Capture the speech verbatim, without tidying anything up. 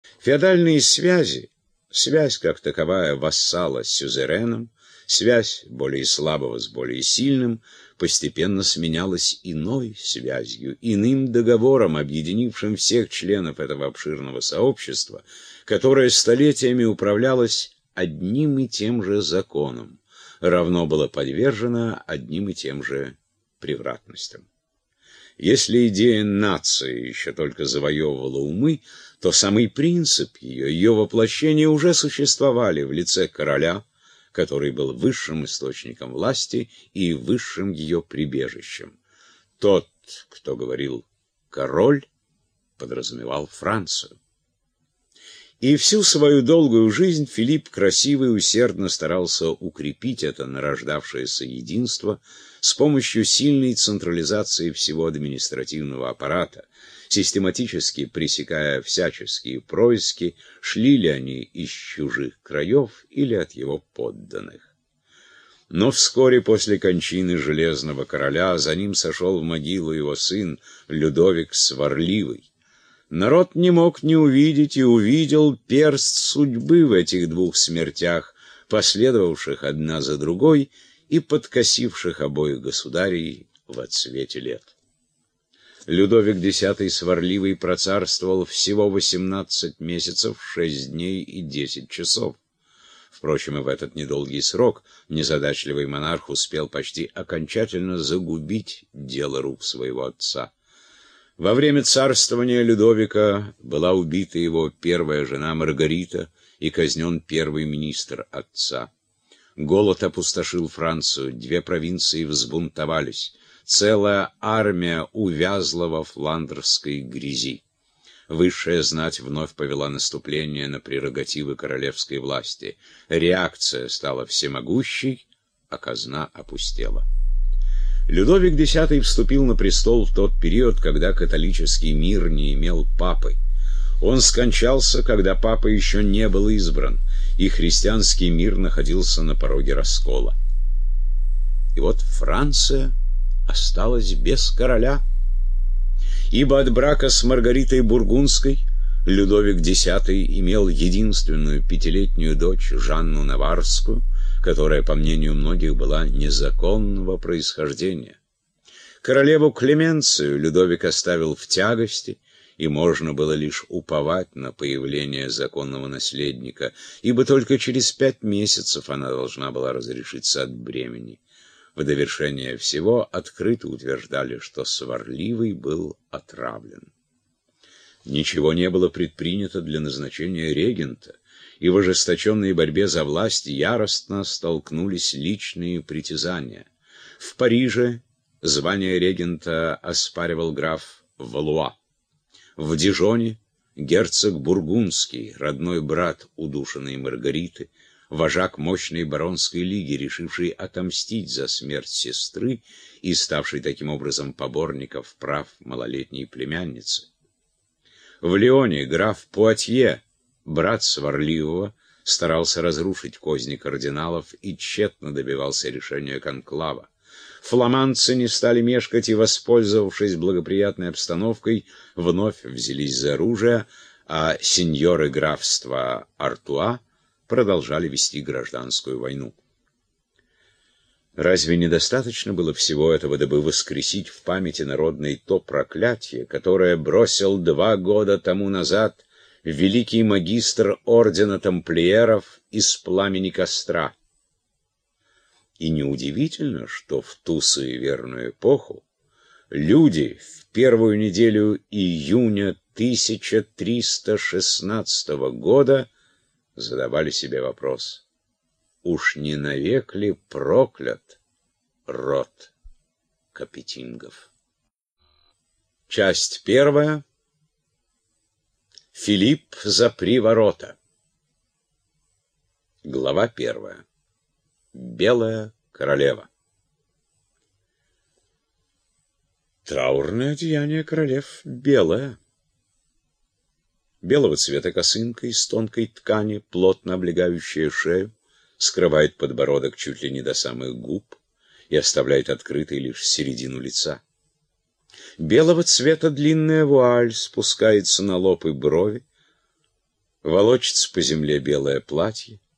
Феодальные связи, связь как таковая вассала с сюзереном, связь более слабого с более сильным, постепенно сменялась иной связью, иным договором, объединившим всех членов этого обширного сообщества, которое столетиями управлялось одним и тем же законом, равно было подвержено одним и тем же превратностям. Если идея нации еще только завоевывала умы, то самый принцип ее, ее воплощение уже существовали в лице короля, который был высшим источником власти и высшим ее прибежищем. Тот, кто говорил «король», подразумевал Францию. И всю свою долгую жизнь Филипп красиво и усердно старался укрепить это нарождавшееся единство с помощью сильной централизации всего административного аппарата, систематически пресекая всяческие происки, шли ли они из чужих краев или от его подданных. Но вскоре после кончины Железного Короля за ним сошел в могилу его сын Людовик Сварливый. Народ не мог не увидеть и увидел перст судьбы в этих двух смертях, последовавших одна за другой и подкосивших обоих государей в отсвете лет. Людовик X Сварливый процарствовал всего восемнадцать месяцев, шесть дней и десять часов. Впрочем, и в этот недолгий срок незадачливый монарх успел почти окончательно загубить дело рук своего отца. Во время царствования Людовика была убита его первая жена Маргарита и казнен первый министр отца. Голод опустошил Францию, две провинции взбунтовались, целая армия увязла во фландерской грязи. Высшая знать вновь повела наступление на прерогативы королевской власти. Реакция стала всемогущей, а казна опустела. Людовик X вступил на престол в тот период, когда католический мир не имел папы. Он скончался, когда папа еще не был избран, и христианский мир находился на пороге раскола. И вот Франция осталась без короля, ибо от брака с Маргаритой Бургундской Людовик X имел единственную пятилетнюю дочь Жанну Наварскую, которая, по мнению многих, была незаконного происхождения. Королеву Клеменцию Людовик оставил в тягости, и можно было лишь уповать на появление законного наследника, ибо только через пять месяцев она должна была разрешиться от бремени. В довершение всего открыто утверждали, что Сварливый был отравлен. Ничего не было предпринято для назначения регента, и в ожесточенной борьбе за власть яростно столкнулись личные притязания. В Париже звание регента оспаривал граф Валуа. В Дижоне герцог Бургундский, родной брат удушенной Маргариты, вожак мощной баронской лиги, решивший отомстить за смерть сестры и ставший таким образом поборником прав малолетней племянницы. В Лионе граф Пуатье, брат Сварливого, старался разрушить козни кардиналов и тщетно добивался решения конклава. Фламандцы не стали мешкать и, воспользовавшись благоприятной обстановкой, вновь взялись за оружие, а сеньоры графства Артуа продолжали вести гражданскую войну. Разве недостаточно было всего этого, дабы воскресить в памяти народной то проклятие, которое бросил два года тому назад великий магистр ордена тамплиеров из пламени костра? И неудивительно, что в ту суеверную эпоху люди в первую неделю июня тысяча триста шестнадцатого года задавали себе вопрос: уж не навек ли проклят род Капетингов? Часть первая. Филипп за приворота. Глава первая. Белая королева. Траурное одеяние королев белое. Белого цвета косынка из тонкой ткани, плотно облегающая шею, скрывает подбородок чуть ли не до самых губ и оставляет открытой лишь середину лица. Белого цвета длинная вуаль спускается на лоб и брови, Волочится по земле белое платье,